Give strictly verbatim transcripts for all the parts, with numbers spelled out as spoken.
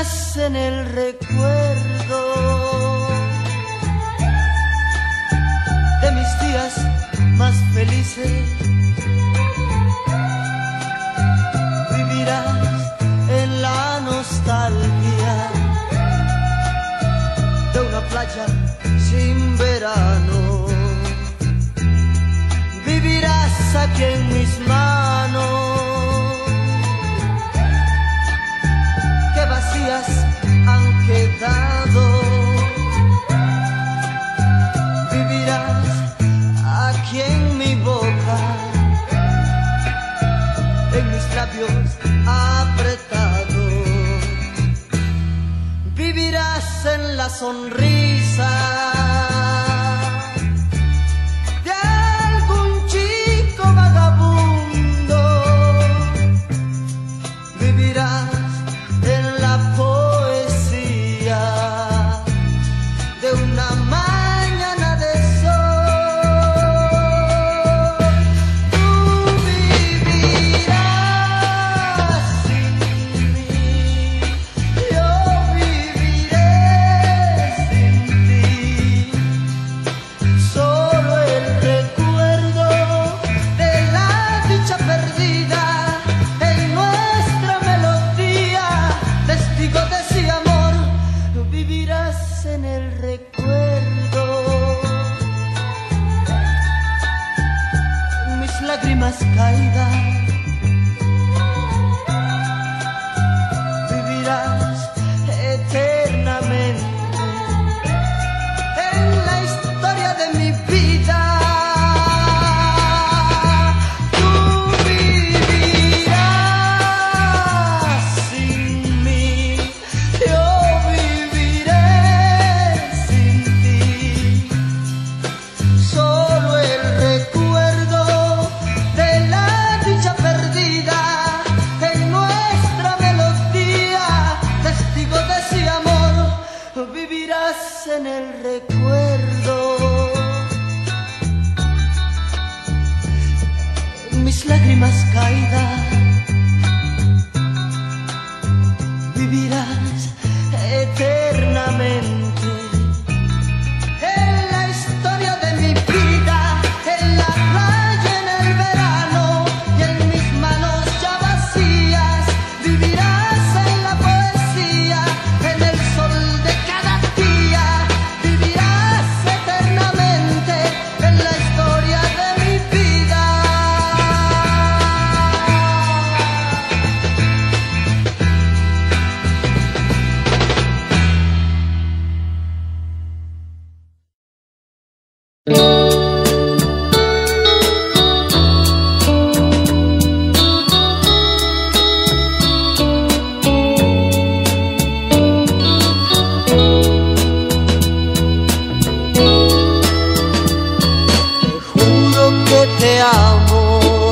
vivirás en el recuerdo de mis días más felices. Vivirás en la nostalgia de una playa sin verano. Vivirás aquí en mis manos que vacías han quedado. Vivirás aquí en mi boca, en mis labios apretados. Vivirás en la sonrisa de algún chico vagabundo. Vivirás en la poesía de una mañana de sol. Tú vivirás sin mí, yo viviré sin ti. Solo el recuerdo de la dicha perdida en nuestra melodía, testigo de ese amor. Vivirás en el recuerdo, mis lágrimas caídas. Vivirás eternamente en la historia de mi vida. Tú vivirás sin mí, yo viviré sin ti. Solo el recuerdo de la dicha perdida en nuestra melodía, testigo de ese amor. Vivirás en el recuerdo, mis lágrimas caídas. Vivirás eternamente en la historia de mi vida, en la playa en el verano y en mis manos ya vacías. Vivirás en la poesía, en el sol de cada día. Vivirás eternamente en la historia de mi vida. Te juro que te amo.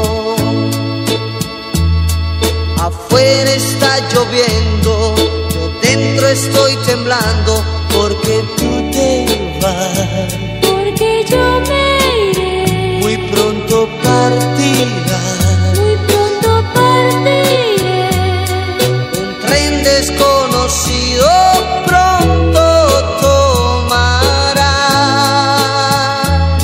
Afuera está lloviendo, yo dentro estoy temblando porque tú te vas. Porque yo me iré, Muy pronto partirás. muy pronto partiré. Un tren desconocido pronto tomarás.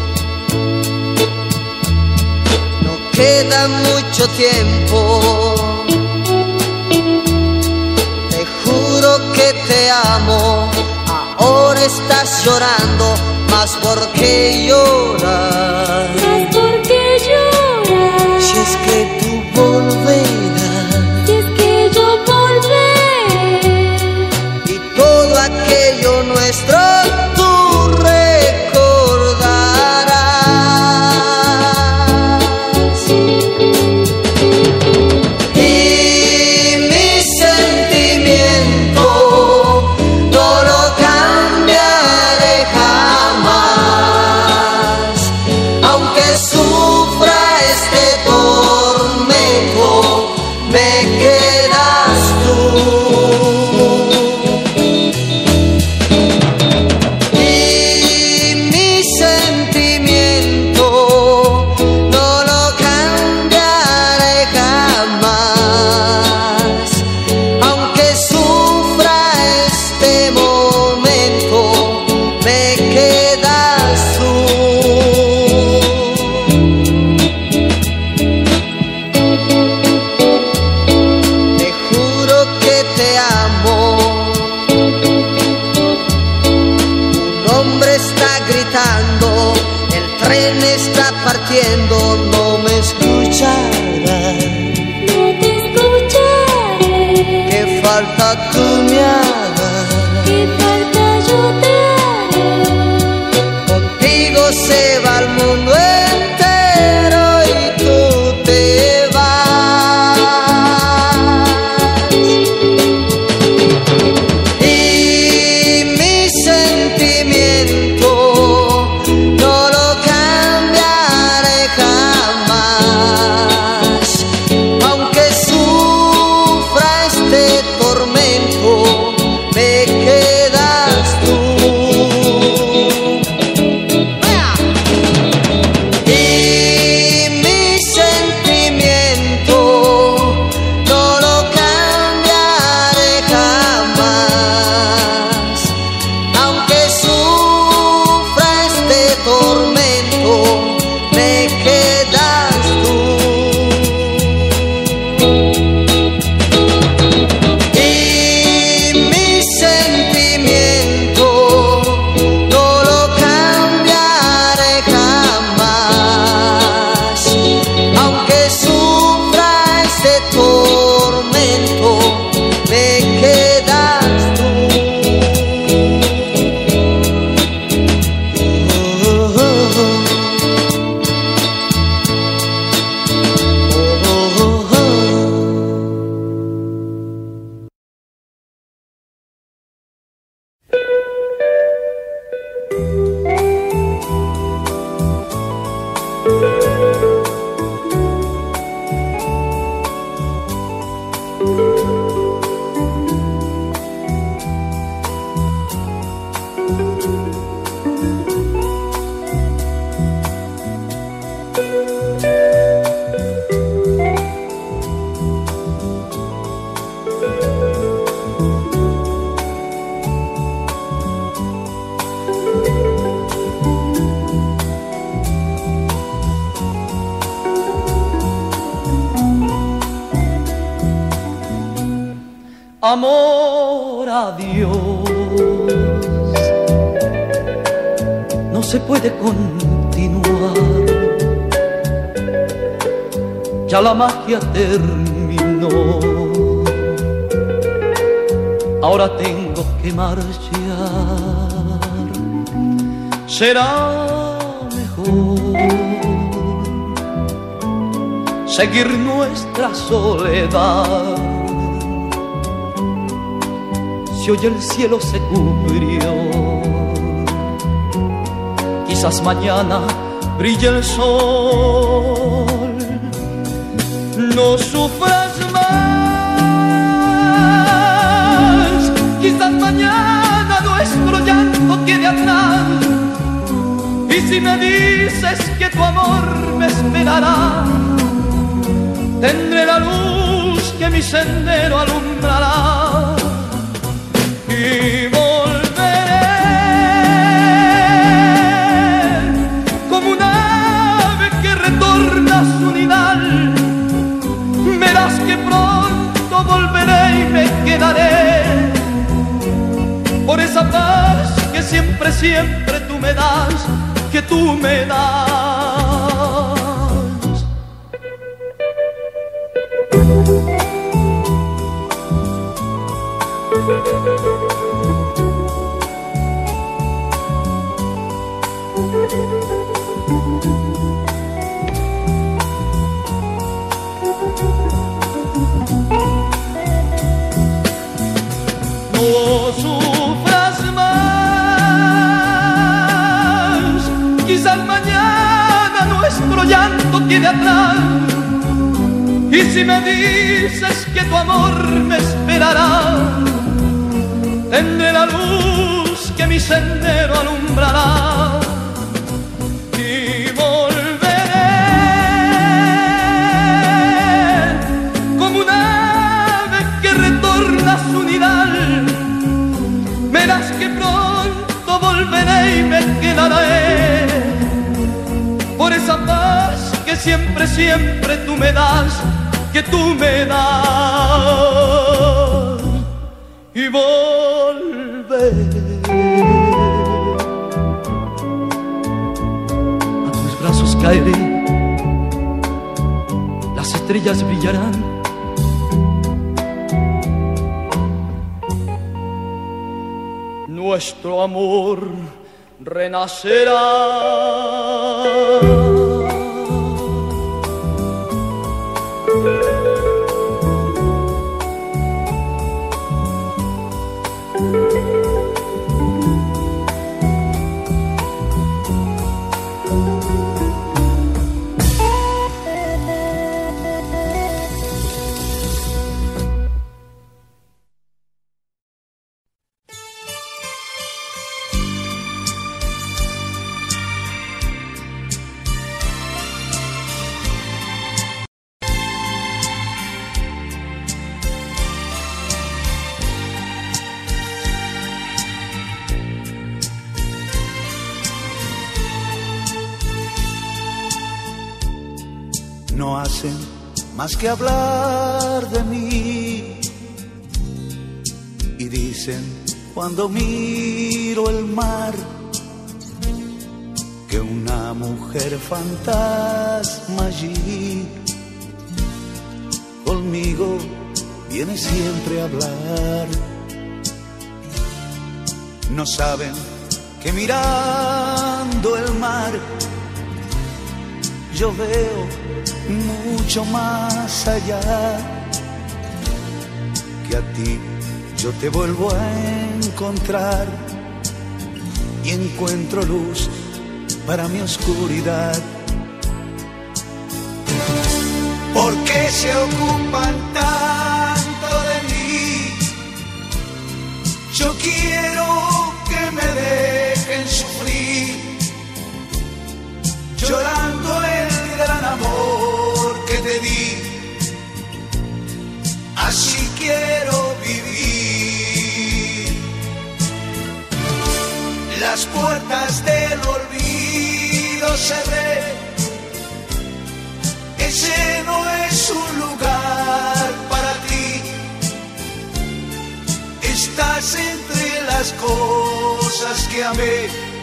No queda mucho tiempo. Te juro que te amo. Ahora estás llorando, más porque lloras. ¿Mas por qué lloras? Si es que tú volverás. Si es que yo volveré. Y todo aquello nuestro tú recordarás. Y mi sentimiento no lo cambiaré jamás. hombre está gritando, el tren está partiendo, no me escucharás. No te escucharé. ¿Qué falta tú me hagas? ¿Qué falta yo te haré? Contigo se va el mundo entero y tú te vas. Y mi sentimiento no lo cambiaré jamás. Aunque sufra este tormento, me quedas tú. Y mi sentimiento no lo cambiaré jamás. Aunque sufra este tormento, me quedas tú. Y mi sentimiento no lo cambiaré jamás. Aunque sufra ese tormento, me quedas tú. Amor a Dios, no se puede continuar, ya la magia terminó, ahora tengo que marchar, será mejor seguir nuestra soledad. Si hoy el cielo se cubrió, quizás mañana brille el sol. No sufras más, quizás mañana nuestro llanto quede atrás. Y si me dices que tu amor me esperará, tendré la luz que mi sendero alumbrará. Y volveré como un ave que retorna a su nidal. Verás que pronto volveré y me quedaré por esa paz que siempre, siempre tú me das, que tú me das. No sufras más, quizás mañana nuestro llanto quede atrás. Y si me dices que tu amor me esperará, tendré la luz que mi sendero alumbrará. Y volveré como un ave que retorna a su nidal. Verás que pronto volveré y me quedaré por esa paz que siempre, siempre tú me das, que tú me das. Y volveré. caeré, las estrellas brillarán. Nuestro amor renacerá. No hacen más que hablar de mí y dicen cuando miro el mar que una mujer fantasma allí conmigo viene siempre a hablar. No saben que mirando el mar yo veo mucho más allá, que a ti yo te vuelvo a encontrar y encuentro luz para mi oscuridad. ¿Por qué se ocupan tanto de mí? Yo quiero que me dejen sufrir, llorando el gran amor que te di. Así quiero vivir. Las puertas del olvido cerré. Ese no es un lugar para ti. Estás entre las cosas que amé,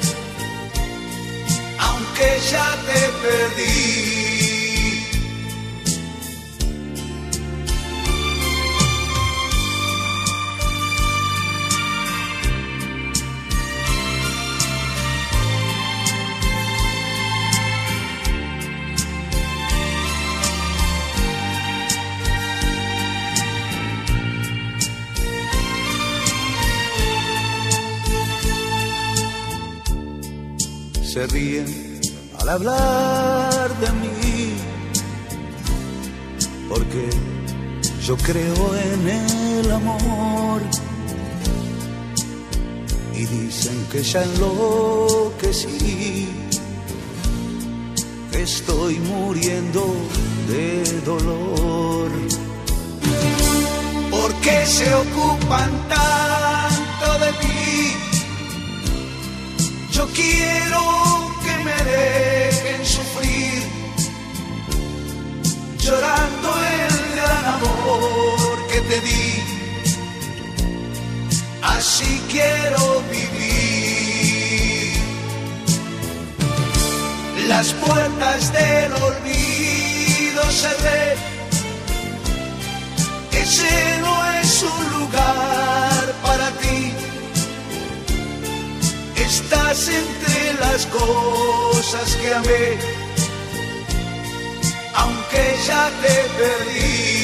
aunque ya te perdí. Se ríen al hablar de mí, porque yo creo en el amor, y dicen que ya enloquecí, que estoy muriendo de dolor. ¿Por qué se ocupan tanto de mí? Yo quiero que me dejen sufrir, llorando el gran amor que te di. Así quiero vivir. Las puertas del olvido cerré. Ese no es un lugar para ti. Estás entre las cosas que amé, aunque ya te perdí.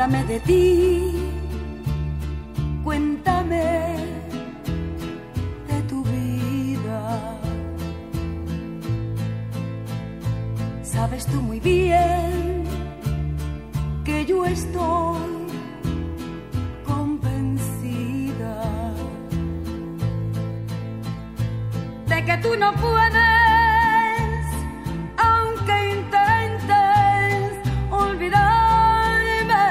háblame de ti, cuéntame de tu vida. Sabes tú muy bien que yo estoy convencida de que tú no puedes, aunque intentes olvidarme,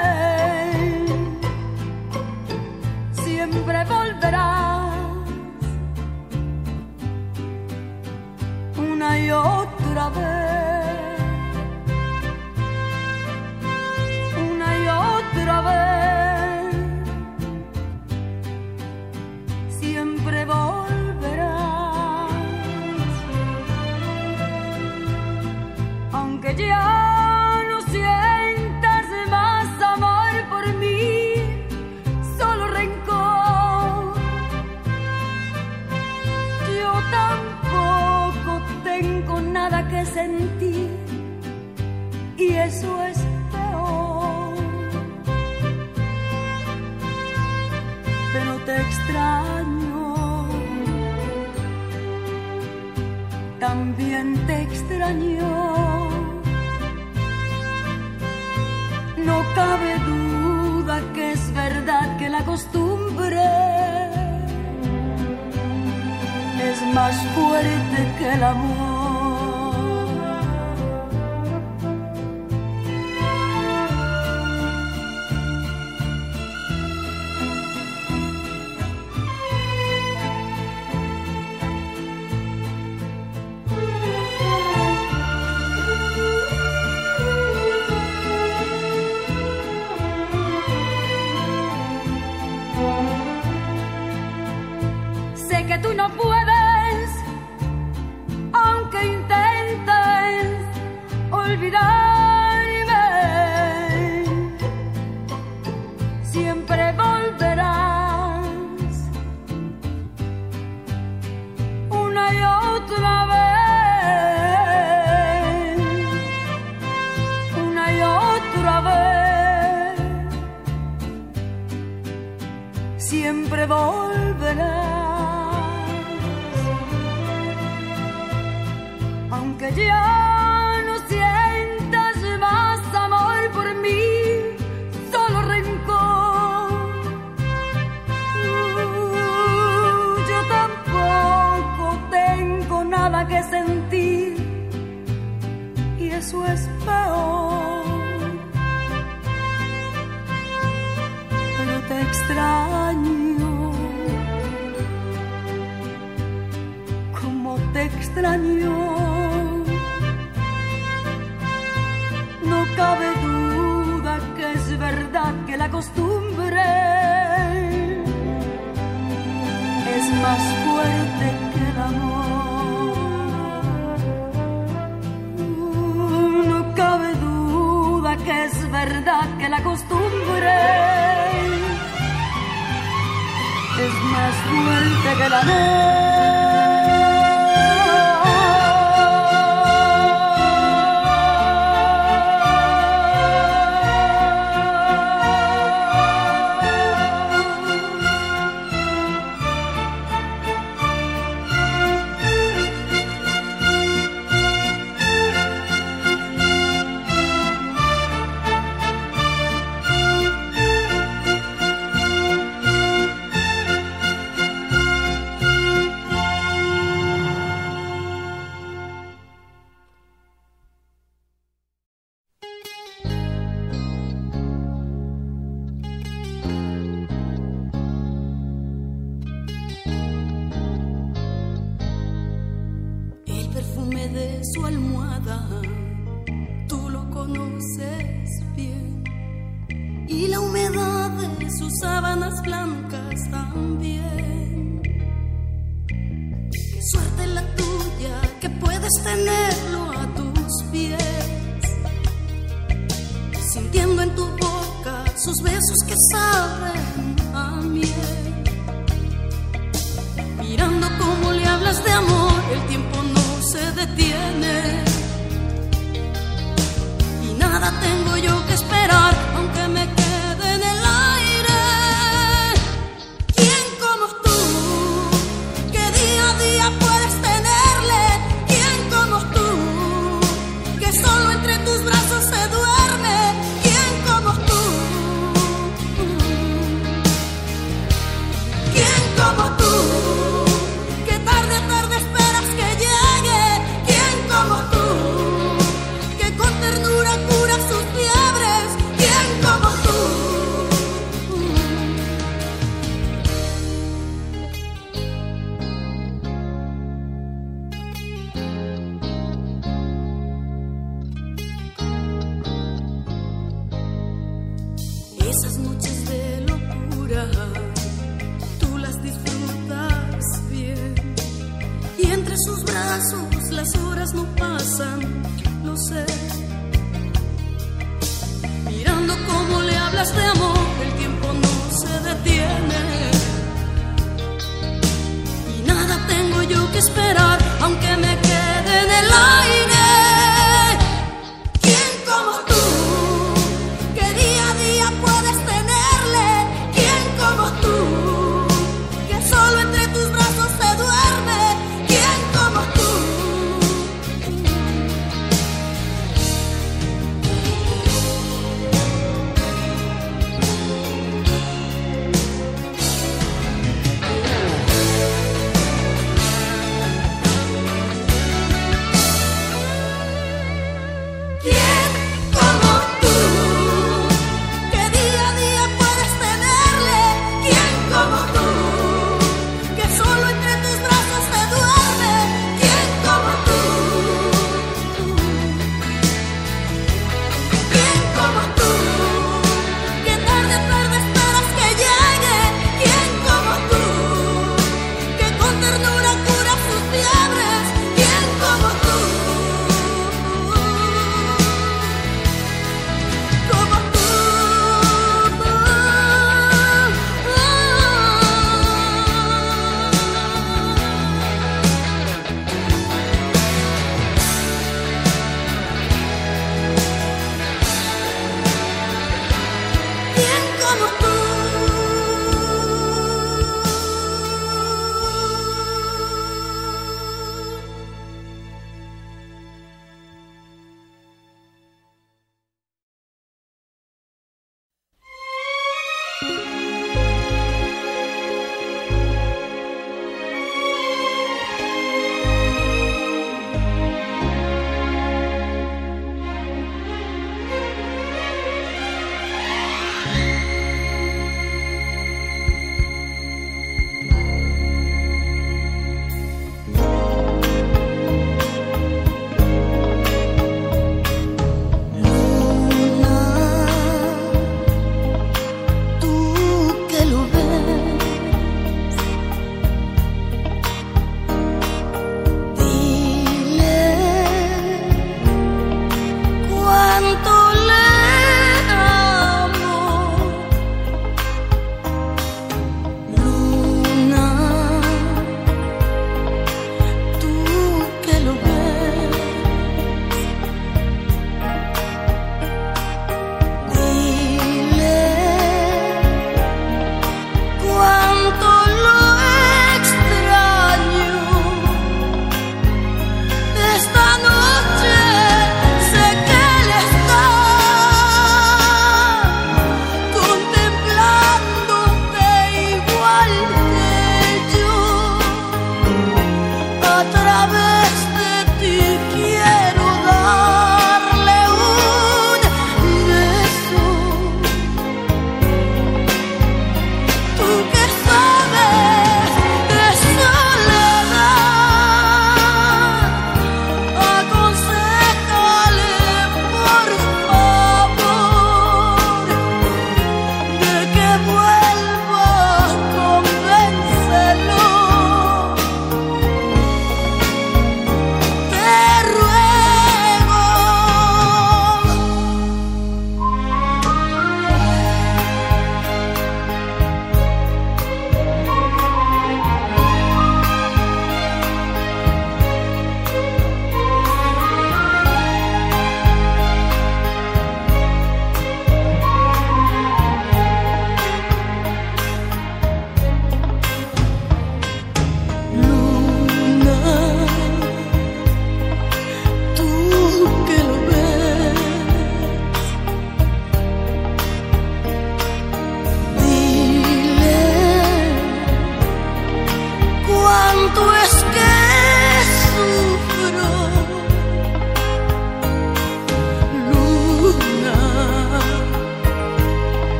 siempre volverás una y otra vez, una y otra vez, siempre volverás, aunque ya no sientas más amor por mí, solo rencor. Yo tampoco tengo nada que sentir y eso es peor. Pero te extraño, también te extraño. No cabe duda que es verdad que la costumbre es más fuerte que el amor. Sé que tú no puedes, aunque intentes olvidarme, siempre volverás una y otra vez, una y otra vez, siempre volverás. Aunque ya no sientas más amor por mí, solo rencor. Uh, yo tampoco tengo nada que sentir y eso es peor. Pero te extraño, como te extraño. No cabe duda que es verdad que la costumbre es más fuerte que el amor. Uh, no cabe duda que es verdad que la costumbre es más fuerte que el amor. Nada tengo yo que esperar, aunque me quede las horas no pasan, lo sé. Mirando cómo le hablas de amor, el tiempo no se detiene. Y nada tengo yo que esperar, aunque me quede en el aire. ¿Quién como tú, que día a día puedes tenerle? ¿Quién como tú, que solo entre tus brazos se duerme? ¿Quién como tú?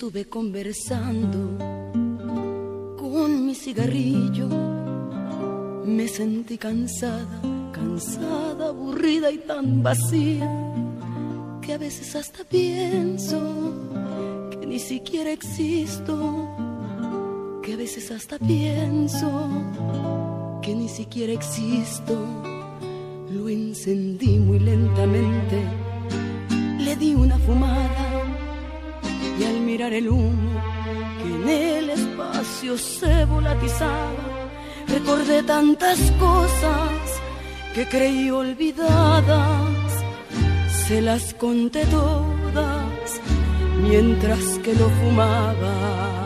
estuve conversando con mi cigarrillo. Me sentí cansada, cansada, aburrida y tan vacía, que a veces hasta pienso que ni siquiera existo, que a veces hasta pienso que ni siquiera existo. Lo encendí muy lentamente, le di una fumada y al mirar el humo que en el espacio se volatizaba, recordé tantas cosas que creí olvidadas. Se las conté todas mientras que lo fumaba.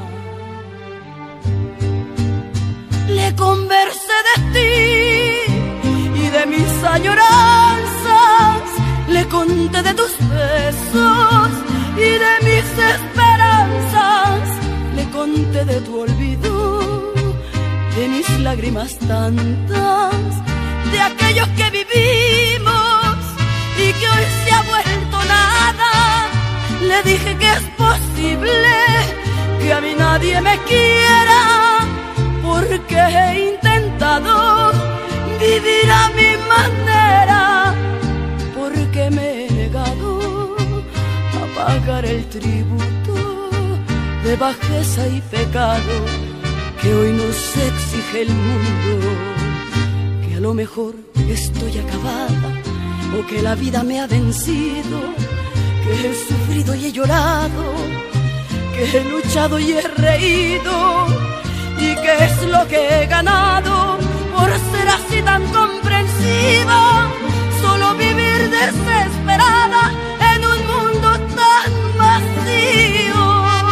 Le conversé de ti y de mis añoranzas, le conté de tus besos y de mis esperanzas, le conté de tu olvido, de mis lágrimas tantas, de aquellos que vivimos y que hoy se ha vuelto nada. Le dije que es posible que a mí nadie me quiera, porque he intentado vivir a mi manera, porque me he negado a pagar el tributo de bajeza y pecado que hoy nos exige el mundo. Que a lo mejor estoy acabada, o que la vida me ha vencido, que he sufrido y he llorado, que he luchado y he reído, y que es lo que he ganado por ser así tan comprensiva. Solo vivir desesperada en un mundo tan vacío.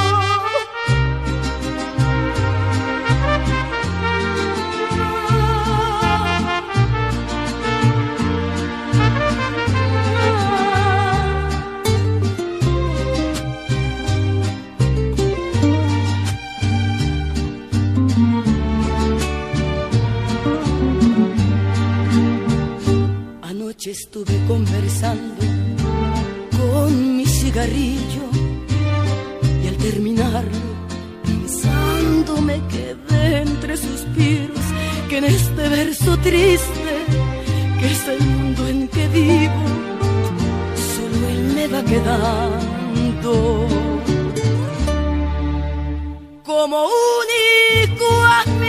Estuve conversando con mi cigarrillo y al terminarlo, pensando, me quedé entre suspiros, que en este verso triste, que es el mundo en que vivo, solo él me va quedando como único amigo.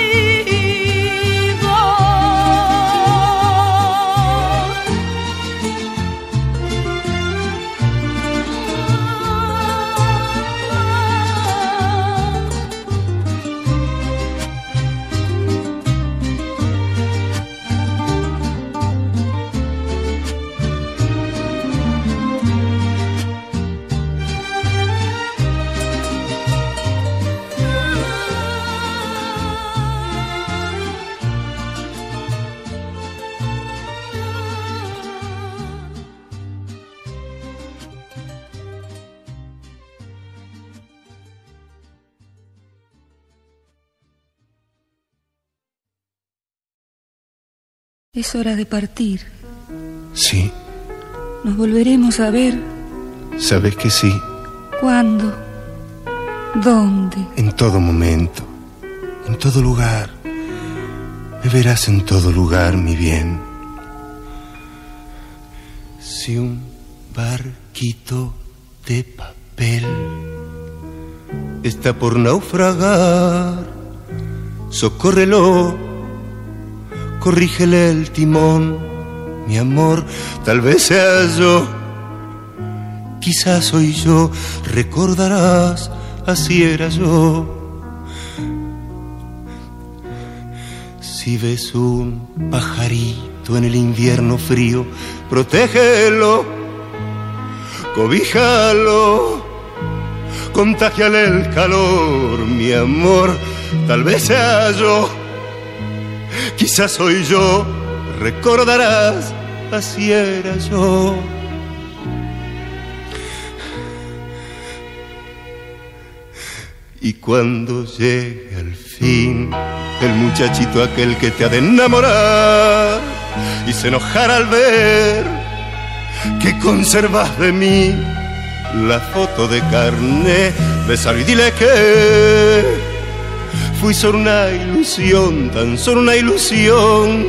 Es hora de partir. Sí. ¿Nos volveremos a ver? Sabes que sí. ¿Cuándo? ¿Dónde? En todo momento, en todo lugar. Me verás en todo lugar, mi bien. Si un barquito de papel está por naufragar, socórrelo, corrígele el timón, mi amor, tal vez sea yo, quizás soy yo, recordarás, así era yo. Si ves un pajarito en el invierno frío, protégelo, cobíjalo, contágiale el calor, mi amor, tal vez sea yo, quizás soy yo, recordarás, así era yo. Y cuando llegue al fin el muchachito aquel que te ha de enamorar y se enojará al ver que conservas de mí la foto de carné, Bésalo y dile que fui solo una ilusión, tan solo una ilusión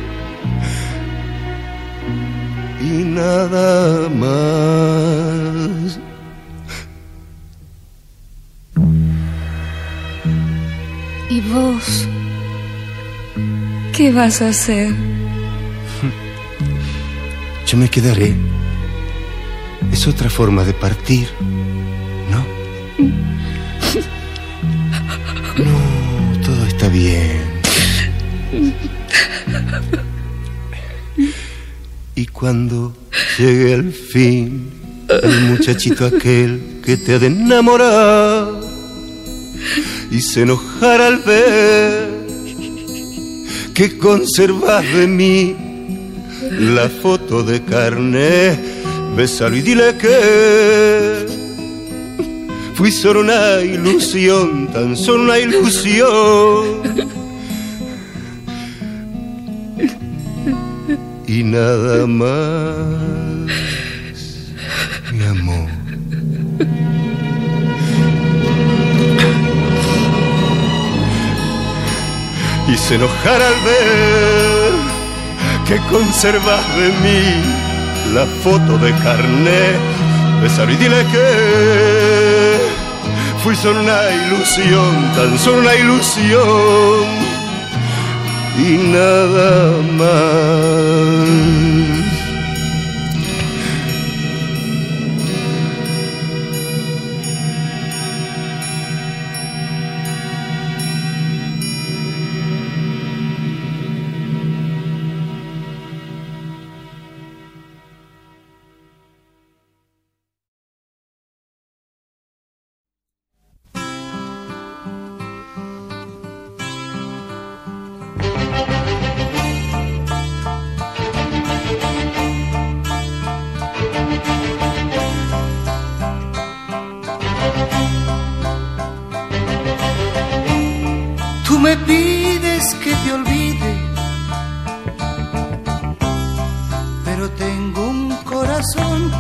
y nada más. ¿Y vos qué vas a hacer? Yo me quedaré. Es otra forma de partir, ¿no? No, todo está bien. Y cuando llegue al fin el muchachito aquel que te ha de enamorar y se enojará al ver que conservas de mí la foto de carné, bésalo y dile que fui solo una ilusión, tan solo una ilusión y nada más, mi amor. Y se enojará al ver que conservas de mí la foto de carné, bésalo y dile que fui solo una ilusión, tan solo una ilusión y nada más. Me pides que te olvide, pero tengo un corazón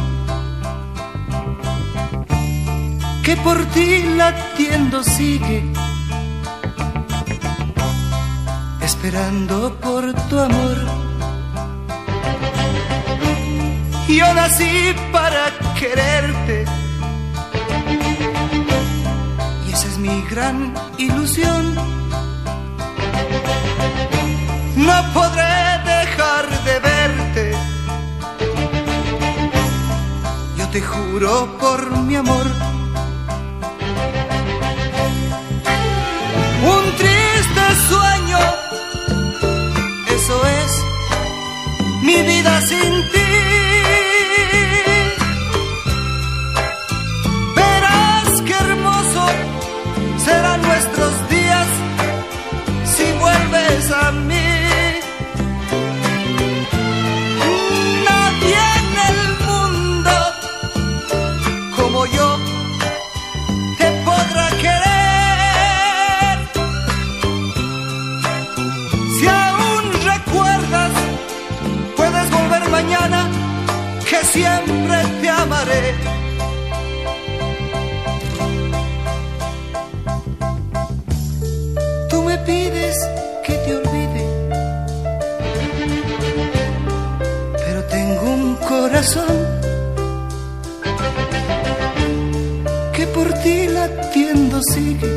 que por ti latiendo sigue, esperando por tu amor. Yo nací para quererte y esa es mi gran ilusión. No podré dejar de verte, yo te juro por mi amor. Un triste sueño, eso es mi vida sin ti. Verás qué hermoso serán nuestros días si vuelves a mí. Yo te podrá querer. Si aún recuerdas, puedes volver mañana, que siempre te amaré. Tú me pides que te olvide, pero tengo un corazón que por ti latiendo sigue,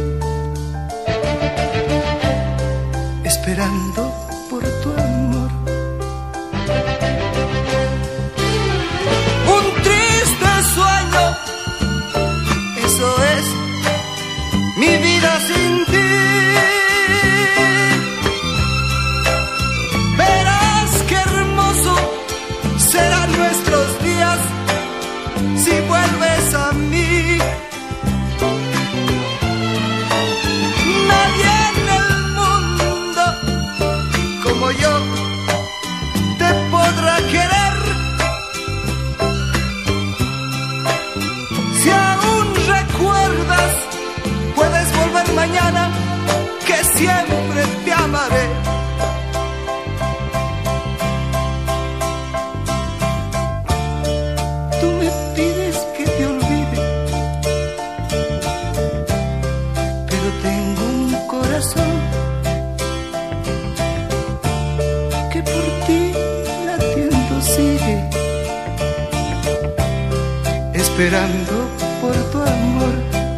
esperando por tu amor. Un triste sueño, eso es mi vida sin ti. Verás qué hermoso serán nuestros días si vuelves a mí. Nadie en el mundo como yo te podrá querer. Si aún recuerdas, puedes volver mañana, que siempre te amaré. Tú me pides que te olvide, tengo un corazón que por ti latiendo sigue, esperando por tu amor.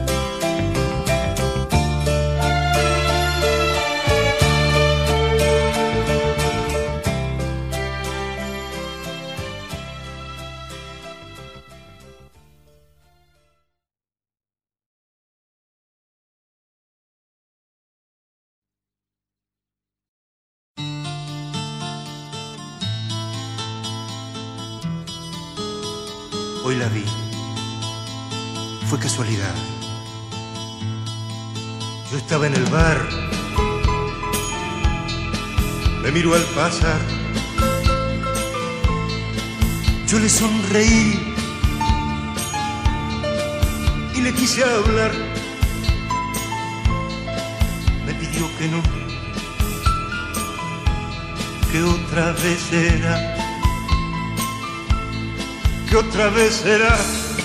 Hoy la vi, fue casualidad. Yo estaba en el bar, me miró al pasar, yo le sonreí y le quise hablar. Me pidió que no, que otra vez era. Que otra vez será,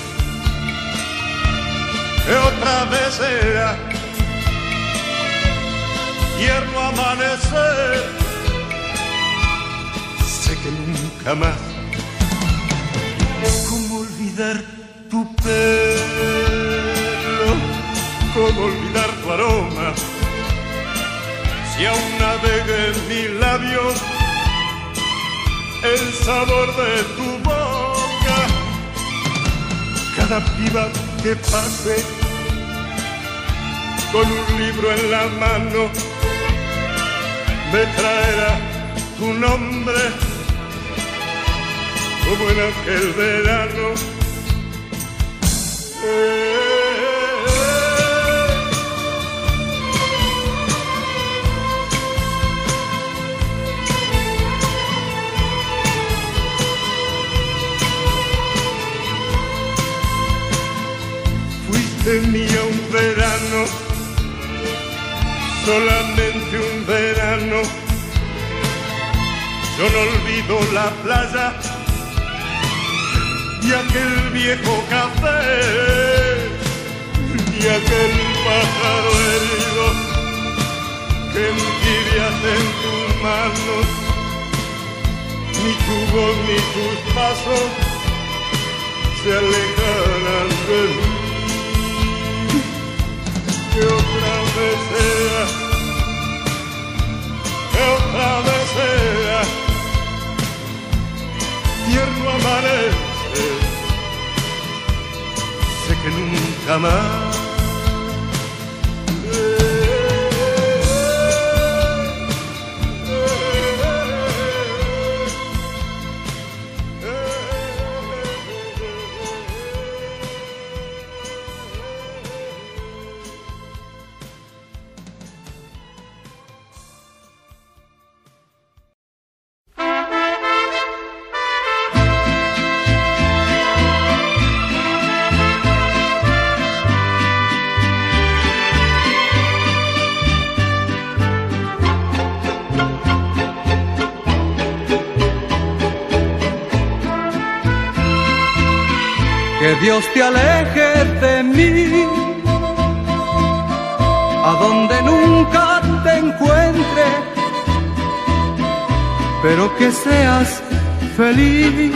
que otra vez será, tierno amanecer. Sé que nunca más, cómo olvidar tu pelo, cómo olvidar tu aroma, si aún navega en mis labios el sabor de tu boca. Cada piba que pase con un libro en la mano me traerá tu nombre como en aquel verano. Eh, Tenía un verano, solamente un verano. Yo no olvido la playa y aquel viejo café y aquel pájaro herido que envidias en tus manos. Ni tu voz ni tus pasos se alejarán de mí. Que otra vez sea, que otra vez sea, tierno amanece. Sé que nunca más. Que Dios te aleje de mí, a donde nunca te encuentre, pero que seas feliz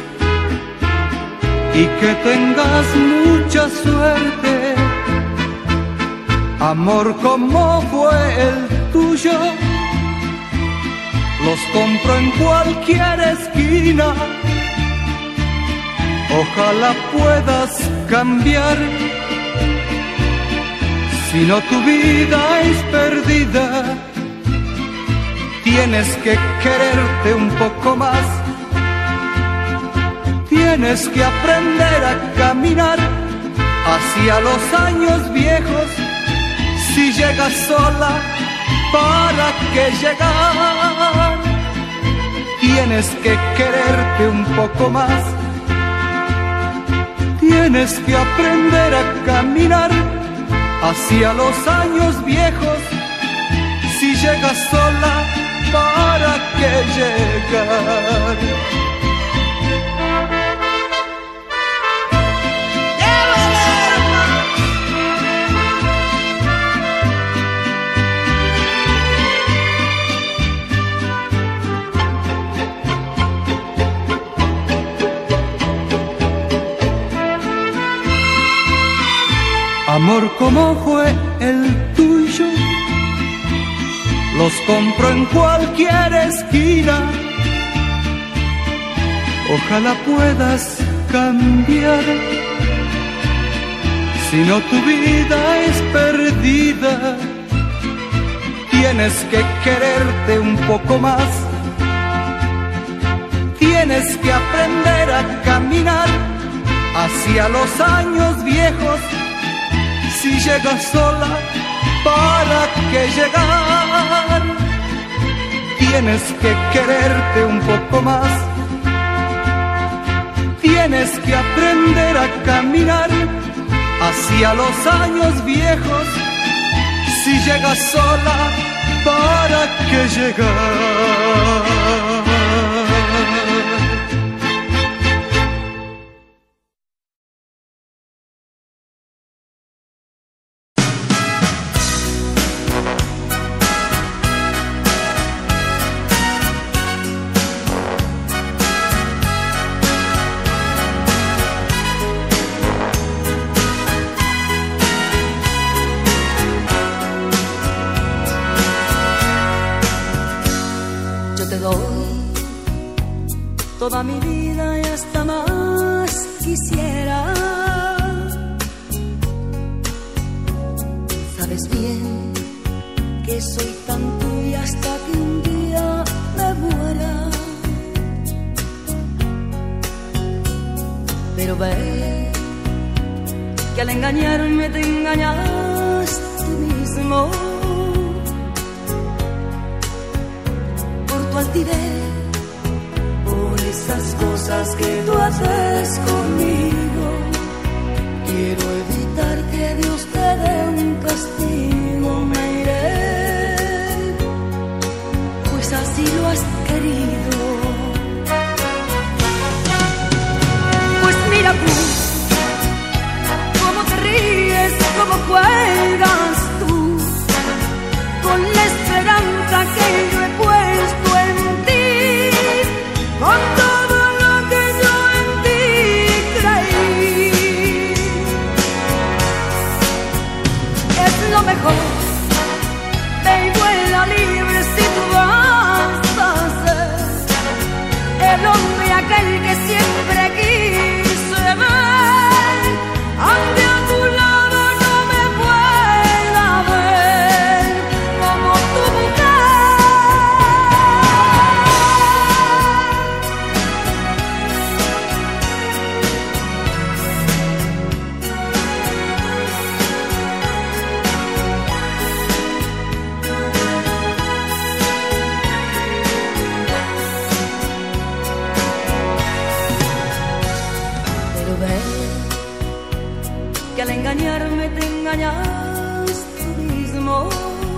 y que tengas mucha suerte. Amor como fue el tuyo, los compro en cualquier esquina. Ojalá puedas cambiar, si no tu vida es perdida. Tienes que quererte un poco más, tienes que aprender a caminar hacia los años viejos. Si llegas sola, ¿para qué llegar? Tienes que quererte un poco más, tienes que aprender a caminar hacia los años viejos. Si llegas sola, ¿para qué llegar? amor como fue el tuyo, los compro en cualquier esquina. Ojalá puedas cambiar, si no tu vida es perdida. Tienes que quererte un poco más, tienes que aprender a caminar hacia los años viejos. Si llegas sola, ¿para qué llegar? Tienes que quererte un poco más, tienes que aprender a caminar hacia los años viejos. Si llegas sola, ¿para qué llegar? Toda mi vida y hasta más quisiera. Sabes bien que soy tan tuya hasta que un día me muera. Pero ve que al engañarme te engañas tú mismo. Por tu altivez, esas cosas que tú haces conmigo, quiero evitar que Dios te dé un castigo. Me iré, pues así lo has querido. Pues mira tú, cómo te ríes, cómo juegas tú, con la esperanza que yo he puesto en ti, con todo lo que yo en ti creí. Es lo mejor, ve y vuela libre si tú vas a ser el hombre aquel que siempre quise ver, aunque a tu lado no me pueda ver como tu mujer. Que al engañarme te engañas tú mismo.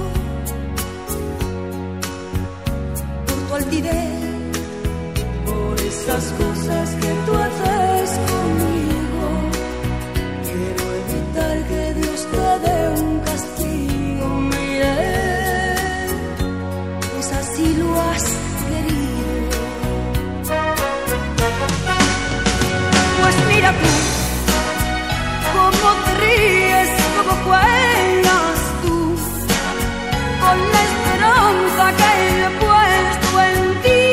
Por tu altivez, por esas cosas que tú haces conmigo, quiero evitar que Dios te dé un castigo. Me iré, pues así lo has querido. Pues mira tú, cómo te ríes, cómo juegas tú, con la esperanza que yo he puesto en ti,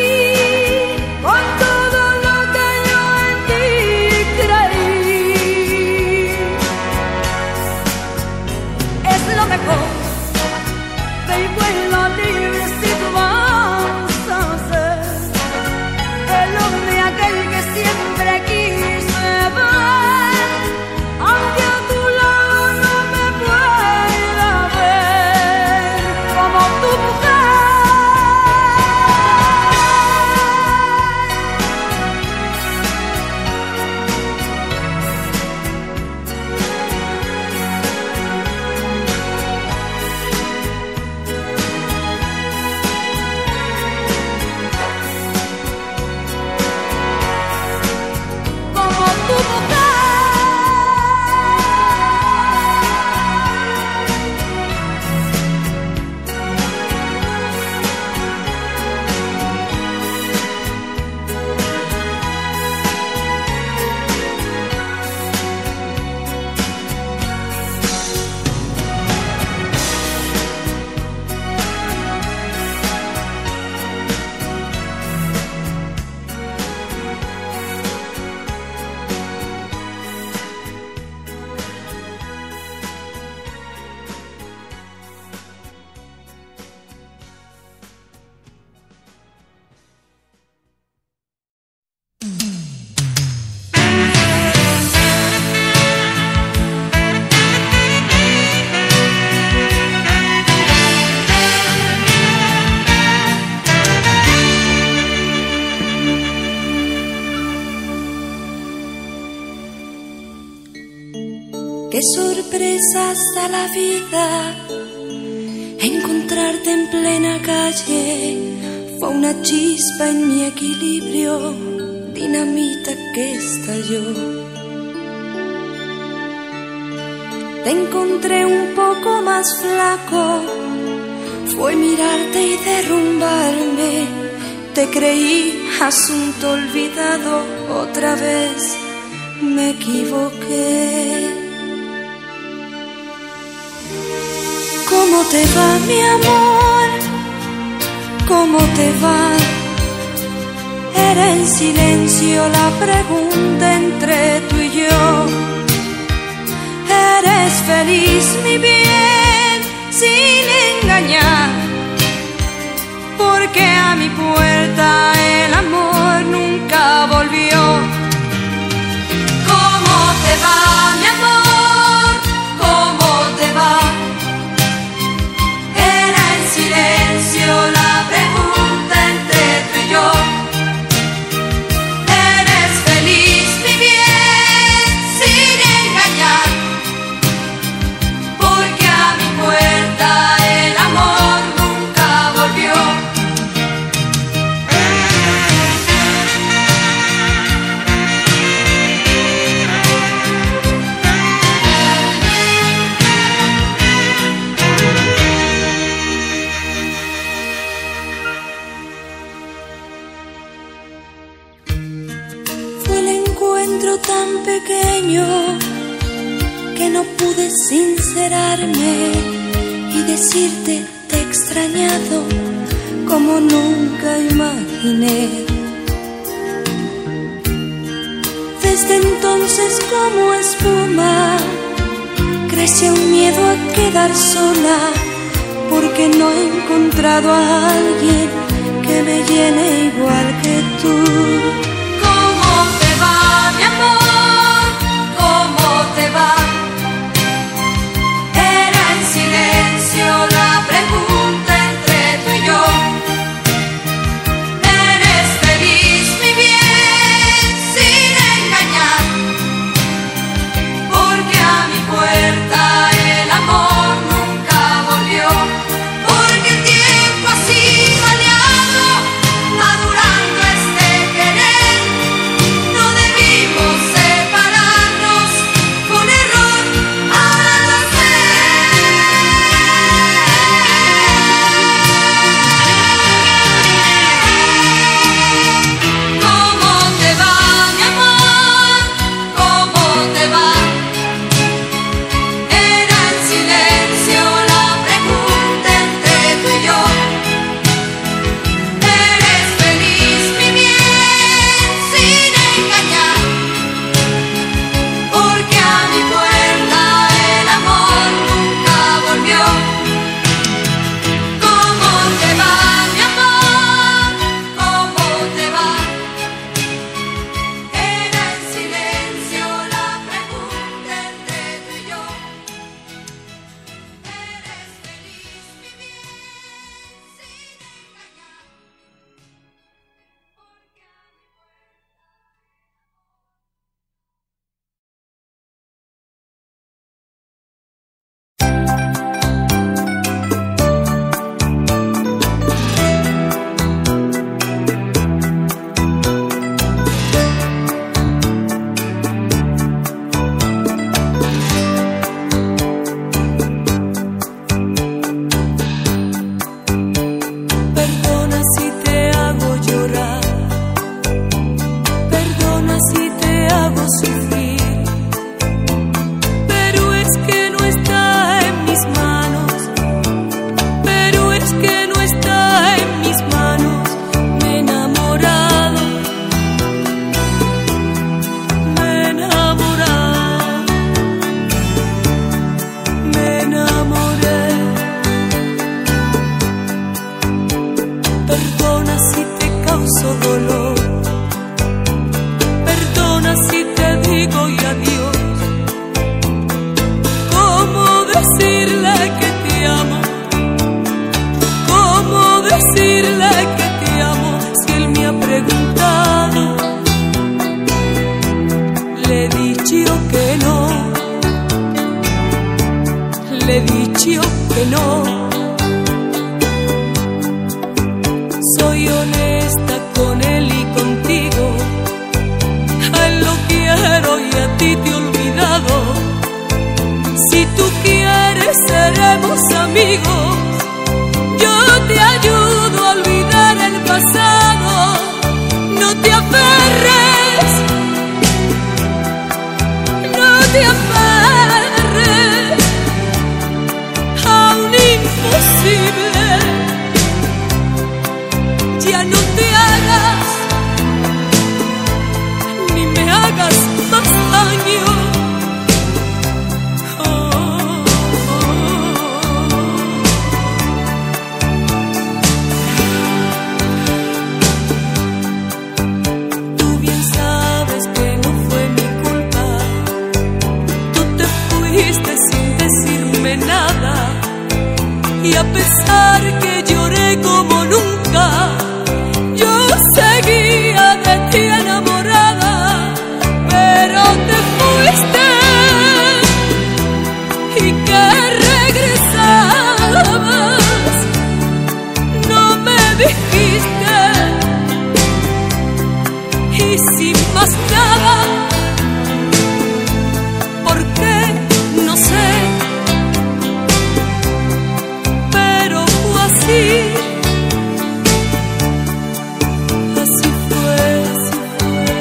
Qué sorpresas da la vida. Encontrarte en plena calle fue una chispa en mi equilibrio, dinamita que estalló. Te encontré un poco más flaco, fue mirarte y derrumbarme. Te creí asunto olvidado, otra vez me equivoqué. ¿Cómo te va, mi amor? ¿Cómo te va? Era en silencio la pregunta entre tú y yo. ¿Eres feliz, mi bien, sin engañar? Porque a mi puerta el amor nunca volvió. ¿Cómo te va, mi amor? ¿Cómo te va? Era en silencio la pregunta entre tú y yo. ¿Eres feliz, mi bien, sin engañar? Porque a mi puerta el amor nunca volvió. Fue el encuentro tan pequeño que no pude sincerarme y decirte te he extrañado como nunca imaginé. Desde entonces como espuma creció un miedo a quedar sola, porque no he encontrado a alguien que me llene igual que tú. ¿Cómo te va, mi amor? ¿Cómo te va? Era en silencio la pregunta entre tú y yo. ¿Eres feliz, mi bien, sin engañar? Porque a mi puerta el amor nunca volvió. Porque el tiempo ha sido aliado, madurando este querer. Soy honesta con él y contigo. A él lo quiero y a ti te he olvidado. Si tú quieres seremos amigos. Yo te ayudo a olvidar el pasado. No te aferres, no te aferres a un imposible. Ya no te hagas, ni me hagas más daño. Y a pesar que lloré como nunca, yo seguía de ti enamorada. Pero te fuiste y que regresabas. No me dijiste y sin más nada. ¿Por qué? No sé. Así, así fue, así fue.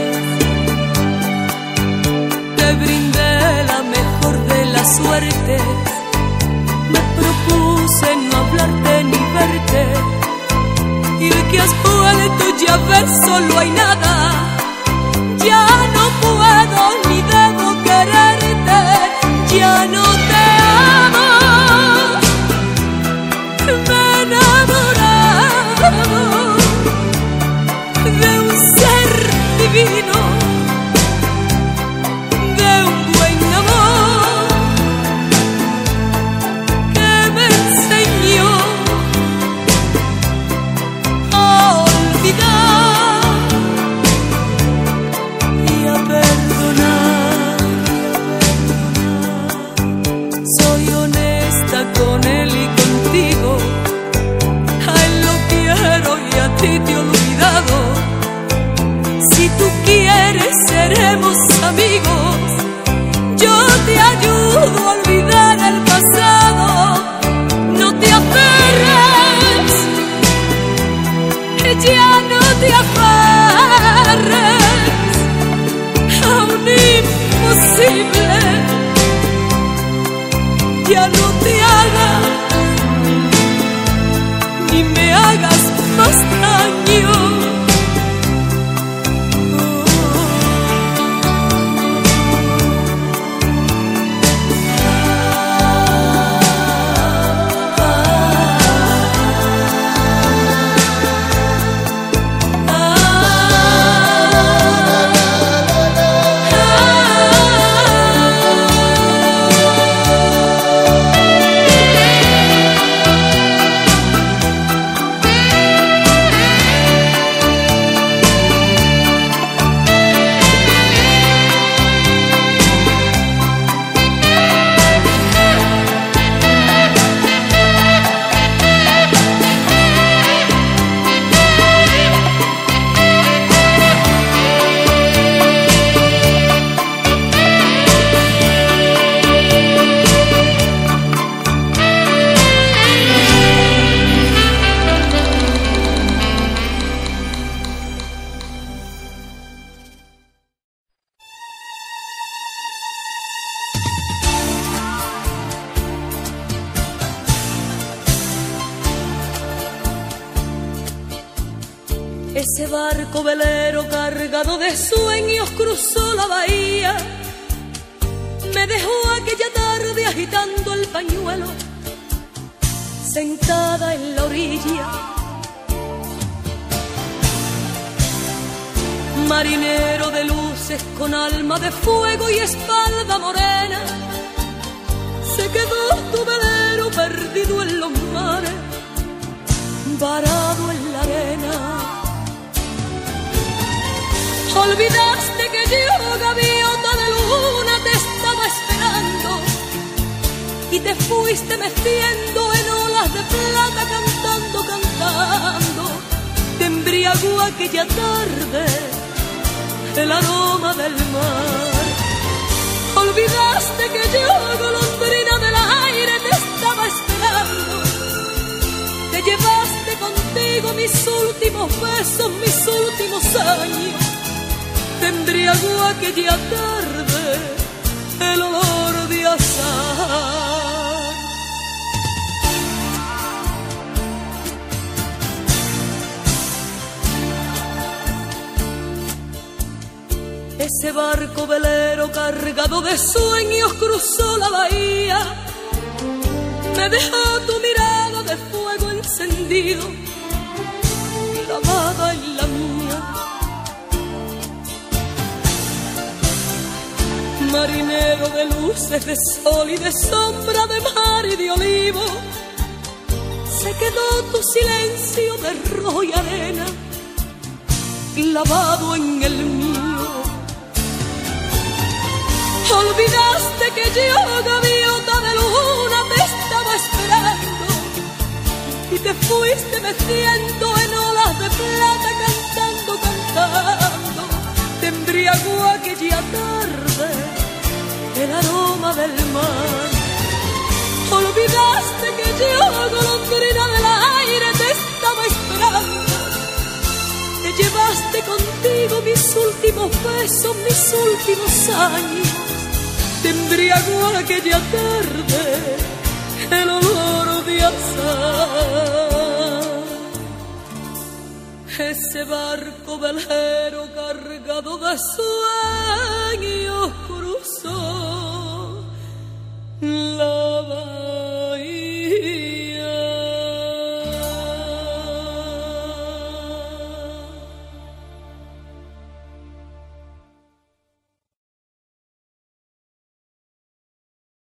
Te brindé la mejor de las suertes. Me propuse no hablarte ni verte. Y hoy que has vuelto ya ves, solo hay nada. Ya no puedo ni debo quererte. Ya no te amo. De un ser divino, de un buen amor que me enseñó a olvidar y a perdonar. Soy honesta con él y contigo. Y a ti te he olvidado. Si tú quieres seremos amigos. Yo te ayudo a olvidar el pasado. No te aferres, ya no te aferres a un imposible. Ya no te hagas ni me hagas más daño. Ese barco velero cargado de sueños cruzó la bahía. Me dejó aquella tarde agitando el pañuelo, sentada en la orilla. Marinero de luces con alma de fuego y espalda morena, se quedó tu velero perdido en los mares, varado en la arena. Olvidaste que yo, gaviota de luna, te estaba esperando y te fuiste meciendo en olas de plata, cantando, cantando. embriagó aquella tarde el aroma del mar. Olvidaste que yo, golondrina del aire, te estaba esperando. Te llevaste contigo mis últimos besos, mis últimos años. Te embriagó aquella tarde el olor de azahar. Ese barco velero cargado de sueños cruzó la bahía. Me dejó tu mirada de fuego encendido, clavada en la mía. Marinero de luces, de sol y de sombra, de mar y de olivo, se quedó tu silencio de rojo y arena, clavado en el mío. Olvidaste que yo, gaviota de luna, te estaba esperando, y te fuiste meciendo en olas de plata, cantando, cantando. Te embriagó aquella tarde el aroma del mar. Olvidaste que yo, golondrina del aire, te estaba esperando. Te llevaste contigo mis últimos besos, mis últimos años. Te embriagó aquella tarde el olor de azahar. Ese barco velero cargado de sueños